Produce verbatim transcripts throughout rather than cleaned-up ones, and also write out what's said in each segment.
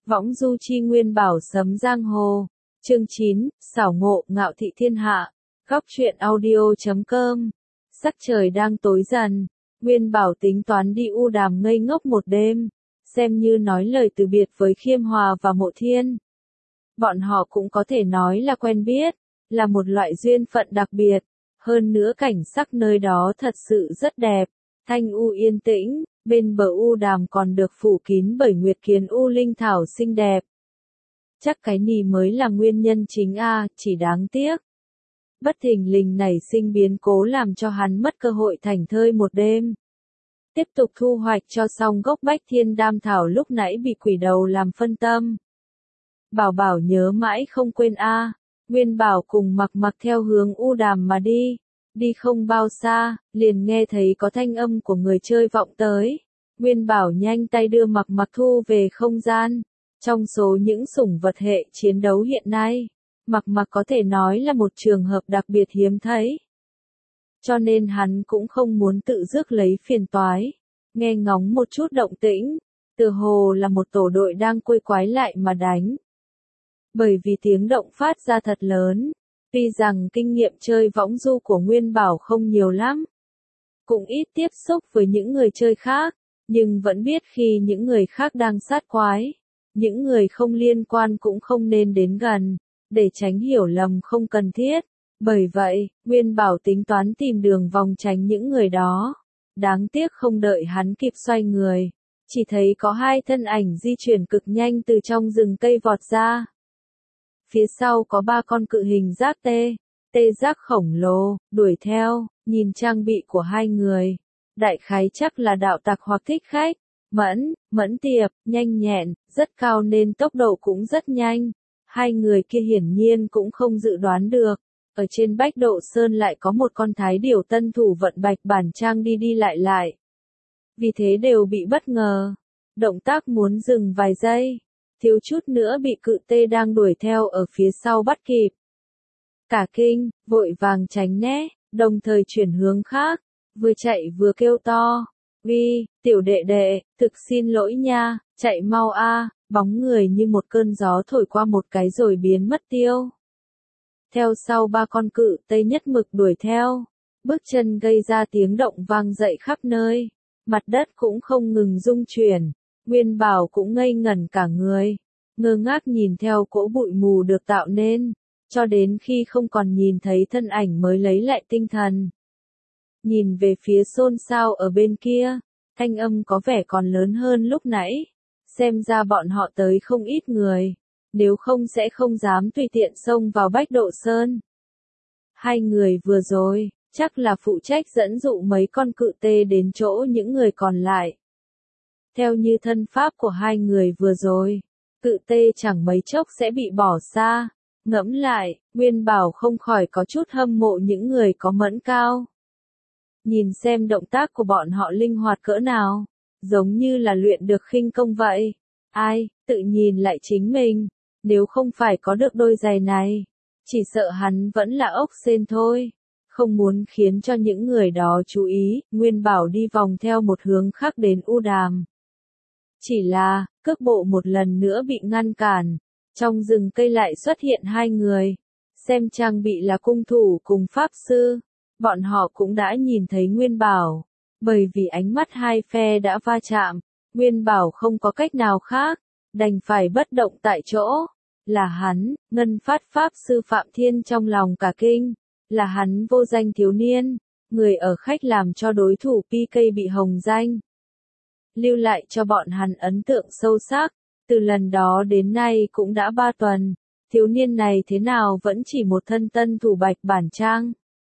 Võng du chi Nguyên Bảo sấm giang hồ. Chương chín, xảo ngộ, ngạo thị thiên hạ. Góc truyện audio chấm com. Sắc trời đang tối dần. Nguyên Bảo tính toán đi U Đàm ngây ngốc một đêm. Xem như nói lời từ biệt với Khiêm Hòa và Mộ Thiên. Bọn họ cũng có thể nói là quen biết. Là một loại duyên phận đặc biệt. Hơn nữa cảnh sắc nơi đó thật sự rất đẹp. Thanh u yên tĩnh. Bên bờ U Đàm còn được phủ kín bởi nguyệt kiến u linh thảo xinh đẹp. Chắc cái nì mới là nguyên nhân chính a, chỉ đáng tiếc. Bất thình lình nảy sinh biến cố làm cho hắn mất cơ hội thành thơi một đêm. Tiếp tục thu hoạch cho xong gốc bách thiên đam thảo lúc nãy bị quỷ đầu làm phân tâm. Bảo Bảo nhớ mãi không quên a. Nguyên Bảo cùng Mặc Mặc theo hướng U Đàm mà đi. Đi không bao xa, liền nghe thấy có thanh âm của người chơi vọng tới. Nguyên Bảo nhanh tay đưa Mặc Mặc thu về không gian. Trong số những sủng vật hệ chiến đấu hiện nay, Mặc Mặc có thể nói là một trường hợp đặc biệt hiếm thấy. Cho nên hắn cũng không muốn tự rước lấy phiền toái. Nghe ngóng một chút động tĩnh, tựa hồ là một tổ đội đang quây quái lại mà đánh. Bởi vì tiếng động phát ra thật lớn. Tuy rằng kinh nghiệm chơi võng du của Nguyên Bảo không nhiều lắm, cũng ít tiếp xúc với những người chơi khác, nhưng vẫn biết khi những người khác đang sát quái, những người không liên quan cũng không nên đến gần, để tránh hiểu lầm không cần thiết. Bởi vậy, Nguyên Bảo tính toán tìm đường vòng tránh những người đó. Đáng tiếc không đợi hắn kịp xoay người, chỉ thấy có hai thân ảnh di chuyển cực nhanh từ trong rừng cây vọt ra. Phía sau có ba con cự hình giác tê, tê giác khổng lồ, đuổi theo, nhìn trang bị của hai người. Đại khái chắc là đạo tặc hoặc thích khách, mẫn, mẫn tiệp, nhanh nhẹn, rất cao nên tốc độ cũng rất nhanh. Hai người kia hiển nhiên cũng không dự đoán được. Ở trên Bách Độ Sơn lại có một con thái điểu tân thủ vận bạch bản trang đi đi lại lại. Vì thế đều bị bất ngờ. Động tác muốn dừng vài giây. Thiếu chút nữa bị cự tê đang đuổi theo ở phía sau bắt kịp. Cả kinh, vội vàng tránh né, đồng thời chuyển hướng khác, vừa chạy vừa kêu to. Vi, tiểu đệ đệ, thực xin lỗi nha, chạy mau a. Bóng người như một cơn gió thổi qua một cái rồi biến mất tiêu. Theo sau ba con cự tê nhất mực đuổi theo, bước chân gây ra tiếng động vang dậy khắp nơi, mặt đất cũng không ngừng rung chuyển. Nguyên Bảo cũng ngây ngẩn cả người, ngơ ngác nhìn theo cỗ bụi mù được tạo nên, cho đến khi không còn nhìn thấy thân ảnh mới lấy lại tinh thần. Nhìn về phía xôn xao ở bên kia, thanh âm có vẻ còn lớn hơn lúc nãy, xem ra bọn họ tới không ít người, nếu không sẽ không dám tùy tiện xông vào Bách Độ Sơn. Hai người vừa rồi, chắc là phụ trách dẫn dụ mấy con cự tê đến chỗ những người còn lại. Theo như thân pháp của hai người vừa rồi, cự tê chẳng mấy chốc sẽ bị bỏ xa. Ngẫm lại, Nguyên Bảo không khỏi có chút hâm mộ những người có mẫn cao. Nhìn xem động tác của bọn họ linh hoạt cỡ nào, giống như là luyện được khinh công vậy. Ai, tự nhìn lại chính mình, nếu không phải có được đôi giày này, chỉ sợ hắn vẫn là ốc sên thôi. Không muốn khiến cho những người đó chú ý, Nguyên Bảo đi vòng theo một hướng khác đến U Đàm. Chỉ là, cước bộ một lần nữa bị ngăn cản. Trong rừng cây lại xuất hiện hai người. Xem trang bị là cung thủ cùng pháp sư. Bọn họ cũng đã nhìn thấy Nguyên Bảo. Bởi vì ánh mắt hai phe đã va chạm, Nguyên Bảo không có cách nào khác, đành phải bất động tại chỗ. Là hắn, Ngân Phát pháp sư Phạm Thiên trong lòng cả kinh. Là hắn vô danh thiếu niên, người ở khách làm cho đối thủ pê ca bị hồng danh. Lưu lại cho bọn hắn ấn tượng sâu sắc, từ lần đó đến nay cũng đã ba tuần, thiếu niên này thế nào vẫn chỉ một thân tân thủ bạch bản trang.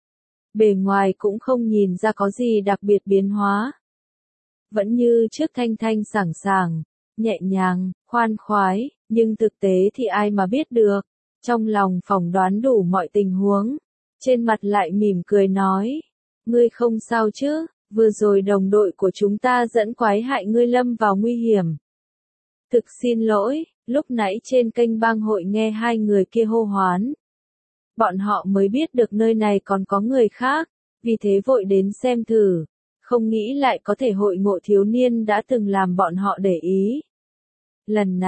Bề ngoài cũng không nhìn ra có gì đặc biệt biến hóa. Vẫn như trước thanh thanh sảng sảng, nhẹ nhàng, khoan khoái, nhưng thực tế thì ai mà biết được, trong lòng phỏng đoán đủ mọi tình huống, trên mặt lại mỉm cười nói, ngươi không sao chứ? Vừa rồi đồng đội của chúng ta dẫn quái hại ngươi lâm vào nguy hiểm. Thực xin lỗi, lúc nãy trên kênh bang hội nghe hai người kia hô hoán. Bọn họ mới biết được nơi này còn có người khác, vì thế vội đến xem thử. Không nghĩ lại có thể hội ngộ thiếu niên đã từng làm bọn họ để ý. Lần này,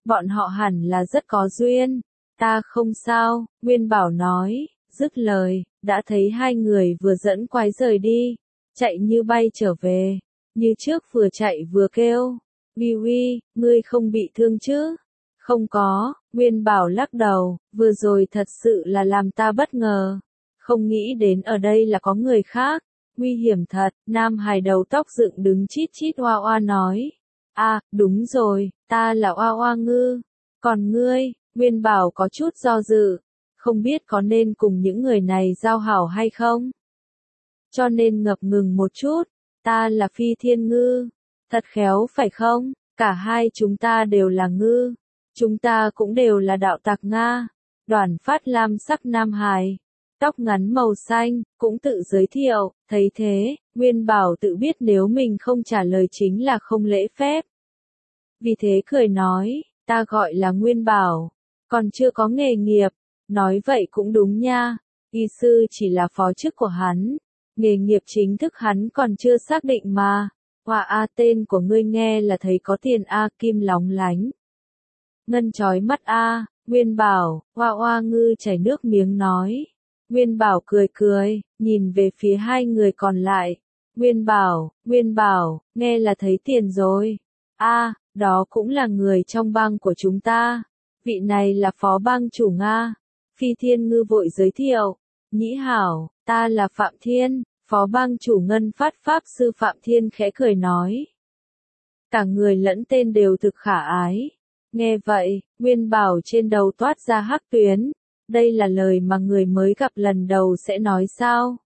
bọn họ hẳn là rất có duyên. Ta không sao, Nguyên Bảo nói, dứt lời, đã thấy hai người vừa dẫn quái rời đi, chạy như bay trở về, như trước vừa chạy vừa kêu, Uy Uy, ngươi không bị thương chứ? Không có, Nguyên Bảo lắc đầu, vừa rồi thật sự là làm ta bất ngờ, không nghĩ đến ở đây là có người khác, nguy hiểm thật, Nam Hải đầu tóc dựng đứng chít chít oa oa nói, a, đúng rồi, ta là oa oa ngư, còn ngươi, Nguyên Bảo có chút do dự, không biết có nên cùng những người này giao hảo hay không? Cho nên ngập ngừng một chút, ta là Phi Thiên Ngư, thật khéo phải không? Cả hai chúng ta đều là ngư, chúng ta cũng đều là đạo tặc Nga. Đoàn Phát lam sắc Nam Hải, tóc ngắn màu xanh, cũng tự giới thiệu, thấy thế, Nguyên Bảo tự biết nếu mình không trả lời chính là không lễ phép. Vì thế cười nói, ta gọi là Nguyên Bảo, còn chưa có nghề nghiệp, nói vậy cũng đúng nha, y sư chỉ là phó chức của hắn, nghề nghiệp chính thức hắn còn chưa xác định mà. Hoa a tên của ngươi nghe là thấy có tiền a, kim lóng lánh. Ngân chói mắt a, Nguyên Bảo, Hoa Hoa ngư chảy nước miếng nói. Nguyên Bảo cười cười, nhìn về phía hai người còn lại. Nguyên Bảo, Nguyên Bảo, nghe là thấy tiền rồi. A, đó cũng là người trong bang của chúng ta. Vị này là phó bang chủ Nga. Phi Thiên Ngư vội giới thiệu. Nhĩ hảo, ta là Phạm Thiên. Phó bang chủ Ngân Phát Pháp Sư Phạm Thiên khẽ cười nói. Cả người lẫn tên đều thực khả ái. Nghe vậy, Nguyên Bảo trên đầu toát ra hắc tuyến. Đây là lời mà người mới gặp lần đầu sẽ nói sao?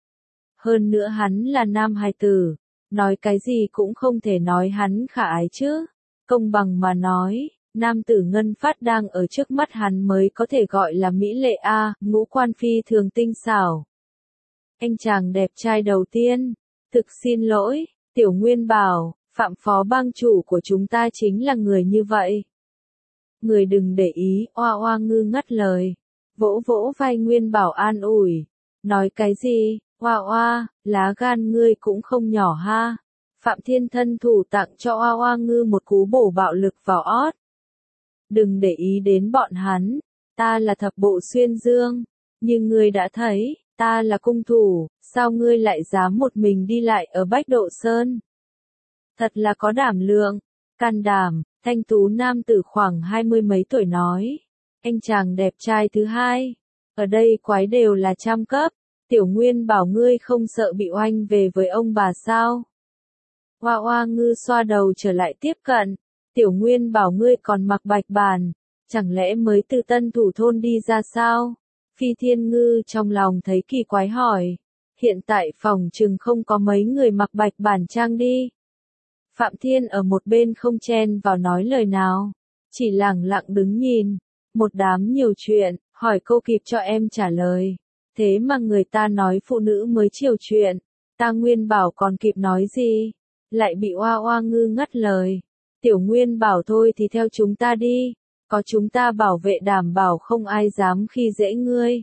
Hơn nữa hắn là nam hài tử. Nói cái gì cũng không thể nói hắn khả ái chứ. Công bằng mà nói, nam tử Ngân Phát đang ở trước mắt hắn mới có thể gọi là mỹ lệ a, ngũ quan phi thường tinh xảo. Anh chàng đẹp trai đầu tiên, thực xin lỗi, Tiểu Nguyên Bảo, Phạm phó bang chủ của chúng ta chính là người như vậy. Người đừng để ý, oa oa ngư ngắt lời, vỗ vỗ vai Nguyên Bảo an ủi, nói cái gì, oa oa, lá gan ngươi cũng không nhỏ ha. Phạm Thiên thân thủ tặng cho oa oa ngư một cú bổ bạo lực vào ót. Đừng để ý đến bọn hắn, ta là thập bộ xuyên dương, nhưng ngươi đã thấy. Ta là cung thủ, sao ngươi lại dám một mình đi lại ở Bách Độ Sơn? Thật là có đảm lượng, can đảm, thanh tú nam tử khoảng hai mươi mấy tuổi nói. Anh chàng đẹp trai thứ hai, ở đây quái đều là trăm cấp, Tiểu Nguyên Bảo ngươi không sợ bị oanh về với ông bà sao? Hoa Hoa ngư xoa đầu trở lại tiếp cận, Tiểu Nguyên Bảo ngươi còn mặc bạch bàn, chẳng lẽ mới từ Tân Thủ thôn đi ra sao? Phi Thiên Ngư trong lòng thấy kỳ quái hỏi, hiện tại phòng trừng không có mấy người mặc bạch bản trang đi. Phạm Thiên ở một bên không chen vào nói lời nào, chỉ lặng lặng đứng nhìn, một đám nhiều chuyện, hỏi câu kịp cho em trả lời. Thế mà người ta nói phụ nữ mới chiều chuyện, ta Nguyên Bảo còn kịp nói gì, lại bị Oa Oa ngư ngắt lời. Tiểu Nguyên Bảo thôi thì theo chúng ta đi. Có chúng ta bảo vệ đảm bảo không ai dám khi dễ ngươi.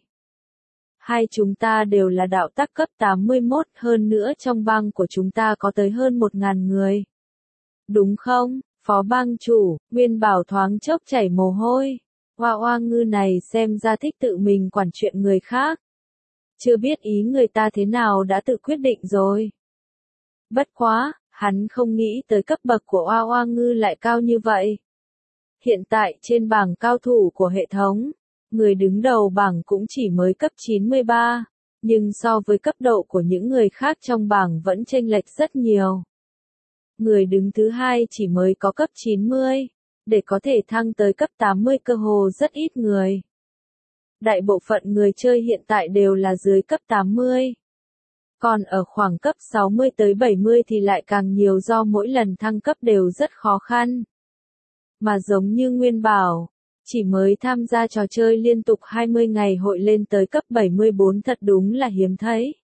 Hai chúng ta đều là đạo tắc cấp tám mươi mốt, hơn nữa trong bang của chúng ta có tới hơn một ngàn người. Đúng không, phó bang chủ, Nguyên Bảo thoáng chốc chảy mồ hôi. Hoa Hoa ngư này xem ra thích tự mình quản chuyện người khác. Chưa biết ý người ta thế nào đã tự quyết định rồi. Bất quá, hắn không nghĩ tới cấp bậc của Hoa Hoa ngư lại cao như vậy. Hiện tại trên bảng cao thủ của hệ thống, người đứng đầu bảng cũng chỉ mới cấp chín mươi ba, nhưng so với cấp độ của những người khác trong bảng vẫn chênh lệch rất nhiều. Người đứng thứ hai chỉ mới có cấp chín mươi, để có thể thăng tới cấp tám mươi cơ hồ rất ít người. Đại bộ phận người chơi hiện tại đều là dưới cấp tám mươi. Còn ở khoảng cấp sáu mươi tới bảy mươi thì lại càng nhiều do mỗi lần thăng cấp đều rất khó khăn. Mà giống như Nguyên Bảo, chỉ mới tham gia trò chơi liên tục hai mươi ngày hội lên tới cấp bảy mươi bốn thật đúng là hiếm thấy.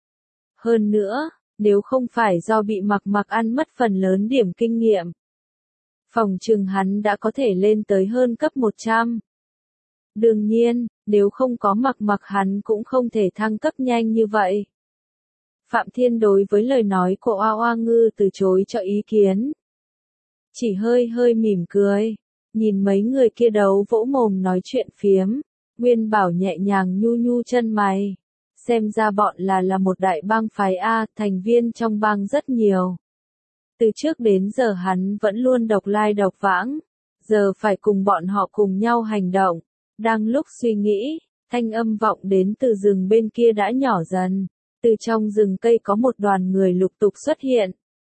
Hơn nữa, nếu không phải do bị mặc mặc ăn mất phần lớn điểm kinh nghiệm, phòng trừng hắn đã có thể lên tới hơn cấp một trăm. Đương nhiên, nếu không có mặc mặc hắn cũng không thể thăng cấp nhanh như vậy. Phạm Thiên đối với lời nói của Oa Oa ngư từ chối cho ý kiến. Chỉ hơi hơi mỉm cười. Nhìn mấy người kia đấu vỗ mồm nói chuyện phiếm, Nguyên Bảo nhẹ nhàng nhu nhu chân mày. Xem ra bọn là là một đại bang phái A, thành viên trong bang rất nhiều. Từ trước đến giờ hắn vẫn luôn độc lai độc vãng, giờ phải cùng bọn họ cùng nhau hành động. Đang lúc suy nghĩ, thanh âm vọng đến từ rừng bên kia đã nhỏ dần, từ trong rừng cây có một đoàn người lục tục xuất hiện.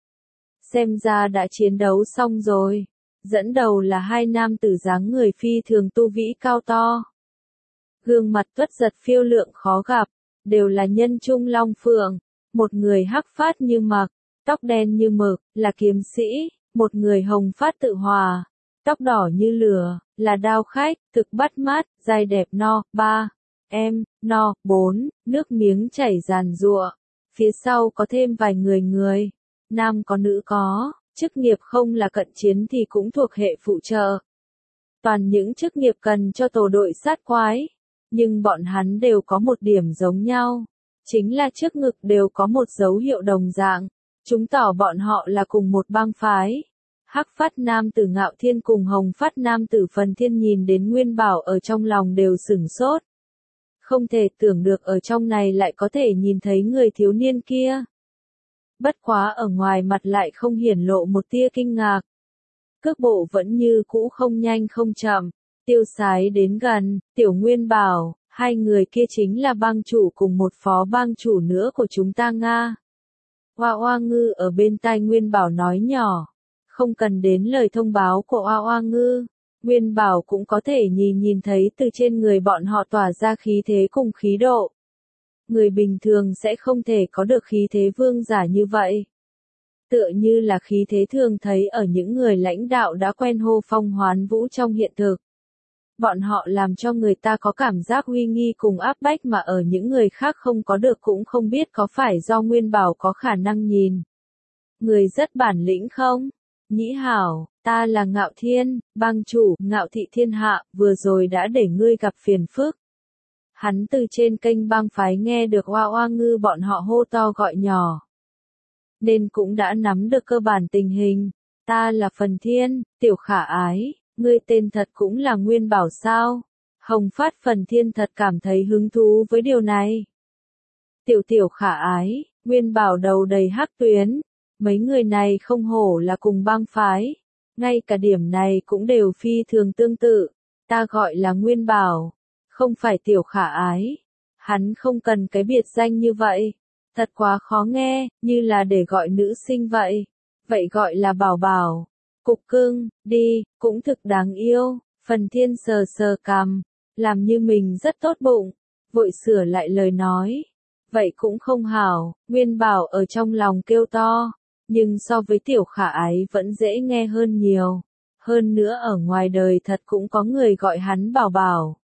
Xem ra đã chiến đấu xong rồi, dẫn đầu là hai nam tử dáng người phi thường tu vĩ cao to. Gương mặt tuất giật phiêu lượng khó gặp, đều là nhân trung long phượng, một người hắc phát như mặc, tóc đen như mực, là kiếm sĩ, một người hồng phát tự hòa, tóc đỏ như lửa, là đao khách, thực bắt mắt, dài đẹp no, ba, em, no, bốn, nước miếng chảy ràn rụa, phía sau có thêm vài người người, nam có nữ có, chức nghiệp không là cận chiến thì cũng thuộc hệ phụ trợ. Toàn những chức nghiệp cần cho tổ đội sát quái, nhưng bọn hắn đều có một điểm giống nhau, chính là trước ngực đều có một dấu hiệu đồng dạng, chứng tỏ bọn họ là cùng một bang phái. Hắc phát nam tử Ngạo Thiên cùng hồng phát nam tử Phần Thiên nhìn đến Nguyên Bảo ở trong lòng đều sửng sốt. Không thể tưởng được ở trong này lại có thể nhìn thấy người thiếu niên kia. Bất quá ở ngoài mặt lại không hiển lộ một tia kinh ngạc. Cước bộ vẫn như cũ không nhanh không chậm, tiêu sái đến gần, Tiểu Nguyên Bảo, hai người kia chính là bang chủ cùng một phó bang chủ nữa của chúng ta Nga. Hoa Hoa Ngư ở bên tai Nguyên Bảo nói nhỏ. Không cần đến lời thông báo của Hoa Hoa Ngư, Nguyên Bảo cũng có thể nhìn nhìn thấy từ trên người bọn họ tỏa ra khí thế cùng khí độ. Người bình thường sẽ không thể có được khí thế vương giả như vậy. Tựa như là khí thế thường thấy ở những người lãnh đạo đã quen hô phong hoán vũ trong hiện thực. Bọn họ làm cho người ta có cảm giác uy nghi cùng áp bách mà ở những người khác không có được, cũng không biết có phải do Nguyên Bảo có khả năng nhìn. Người rất bản lĩnh không? Nhĩ hảo, ta là Ngạo Thiên, bang chủ, Ngạo Thị Thiên Hạ, vừa rồi đã để ngươi gặp phiền phức. Hắn từ trên kênh bang phái nghe được Hoa Hoa Ngư bọn họ hô to gọi nhỏ, nên cũng đã nắm được cơ bản tình hình. Ta là Phần Thiên, Tiểu Khả Ái, ngươi tên thật cũng là Nguyên Bảo sao? Hồng phát Phần Thiên thật cảm thấy hứng thú với điều này. Tiểu Tiểu Khả Ái, Nguyên Bảo đầu đầy hắc tuyến. Mấy người này không hổ là cùng bang phái, ngay cả điểm này cũng đều phi thường tương tự. Ta gọi là Nguyên Bảo, không phải Tiểu Khả Ái. Hắn không cần cái biệt danh như vậy, thật quá khó nghe, như là để gọi nữ sinh vậy. Vậy gọi là Bảo Bảo, cục cưng, đi, cũng thực đáng yêu. Phần Thiên sờ sờ cằm, làm như mình rất tốt bụng, vội sửa lại lời nói. Vậy cũng không hảo, Nguyên Bảo ở trong lòng kêu to. Nhưng so với Tiểu Khả Ái vẫn dễ nghe hơn nhiều. Hơn nữa ở ngoài đời thật cũng có người gọi hắn Bảo Bảo.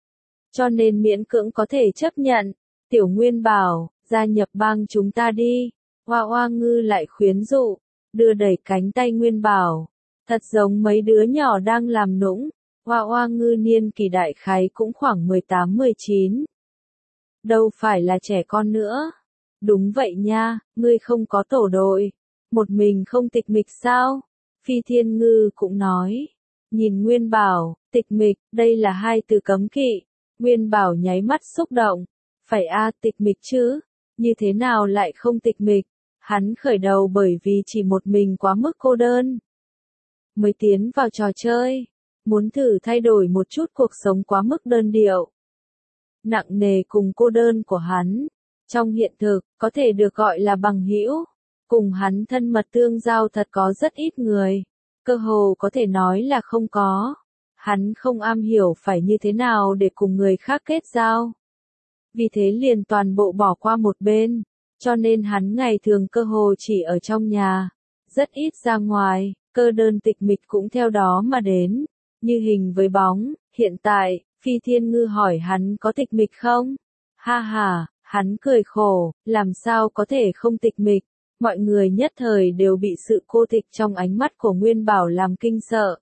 Cho nên miễn cưỡng có thể chấp nhận. Tiểu Nguyên Bảo, gia nhập bang chúng ta đi. Hoa Hoa Ngư lại khuyến dụ, đưa đẩy cánh tay Nguyên Bảo. Thật giống mấy đứa nhỏ đang làm nũng. Hoa Hoa Ngư niên kỳ đại khái cũng khoảng mười tám mười chín. Đâu phải là trẻ con nữa. Đúng vậy nha, ngươi không có tổ đội. Một mình không tịch mịch sao? Phi Thiên Ngư cũng nói. Nhìn Nguyên Bảo, tịch mịch, đây là hai từ cấm kỵ. Nguyên Bảo nháy mắt xúc động. Phải a tịch mịch chứ? Như thế nào lại không tịch mịch? Hắn khởi đầu bởi vì chỉ một mình quá mức cô đơn. Mới tiến vào trò chơi. Muốn thử thay đổi một chút cuộc sống quá mức đơn điệu. Nặng nề cùng cô đơn của hắn. Trong hiện thực, có thể được gọi là bằng hữu. Cùng hắn thân mật tương giao thật có rất ít người. Cơ hồ có thể nói là không có. Hắn không am hiểu phải như thế nào để cùng người khác kết giao. Vì thế liền toàn bộ bỏ qua một bên. Cho nên hắn ngày thường cơ hồ chỉ ở trong nhà. Rất ít ra ngoài, cơ đơn tịch mịch cũng theo đó mà đến. Như hình với bóng, hiện tại, Phi Thiên Ngư hỏi hắn có tịch mịch không? Ha ha, hắn cười khổ, làm sao có thể không tịch mịch. Mọi người nhất thời đều bị sự cô tịch trong ánh mắt của Nguyên Bảo làm kinh sợ.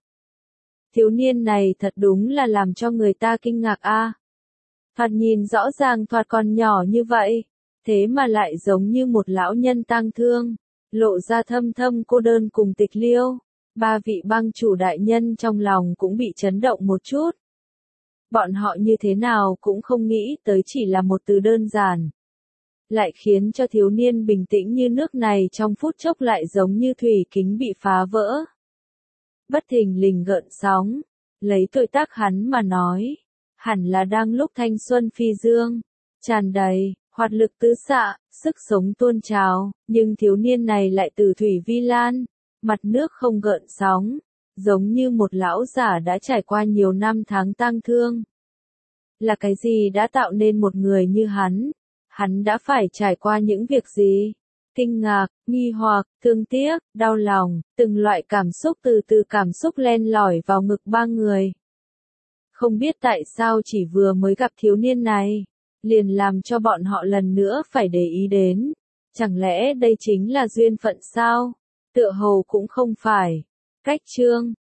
Thiếu niên này thật đúng là làm cho người ta kinh ngạc a. À. Thoạt nhìn rõ ràng thoạt còn nhỏ như vậy, thế mà lại giống như một lão nhân tang thương, lộ ra thâm thâm cô đơn cùng tịch liêu. Ba vị bang chủ đại nhân trong lòng cũng bị chấn động một chút. Bọn họ như thế nào cũng không nghĩ tới chỉ là một từ đơn giản. Lại khiến cho thiếu niên bình tĩnh như nước này trong phút chốc lại giống như thủy kính bị phá vỡ. Bất thình lình gợn sóng, lấy tuổi tác hắn mà nói, hẳn là đang lúc thanh xuân phi dương, tràn đầy, hoạt lực tứ xạ, sức sống tuôn trào, nhưng thiếu niên này lại từ thủy vi lan, mặt nước không gợn sóng, giống như một lão giả đã trải qua nhiều năm tháng tang thương. Là cái gì đã tạo nên một người như hắn? Hắn đã phải trải qua những việc gì? Kinh ngạc, nghi hoặc, thương tiếc, đau lòng, từng loại cảm xúc từ từ cảm xúc len lỏi vào ngực ba người. Không biết tại sao chỉ vừa mới gặp thiếu niên này, liền làm cho bọn họ lần nữa phải để ý đến. Chẳng lẽ đây chính là duyên phận sao? Tựa hồ cũng không phải. Cách chương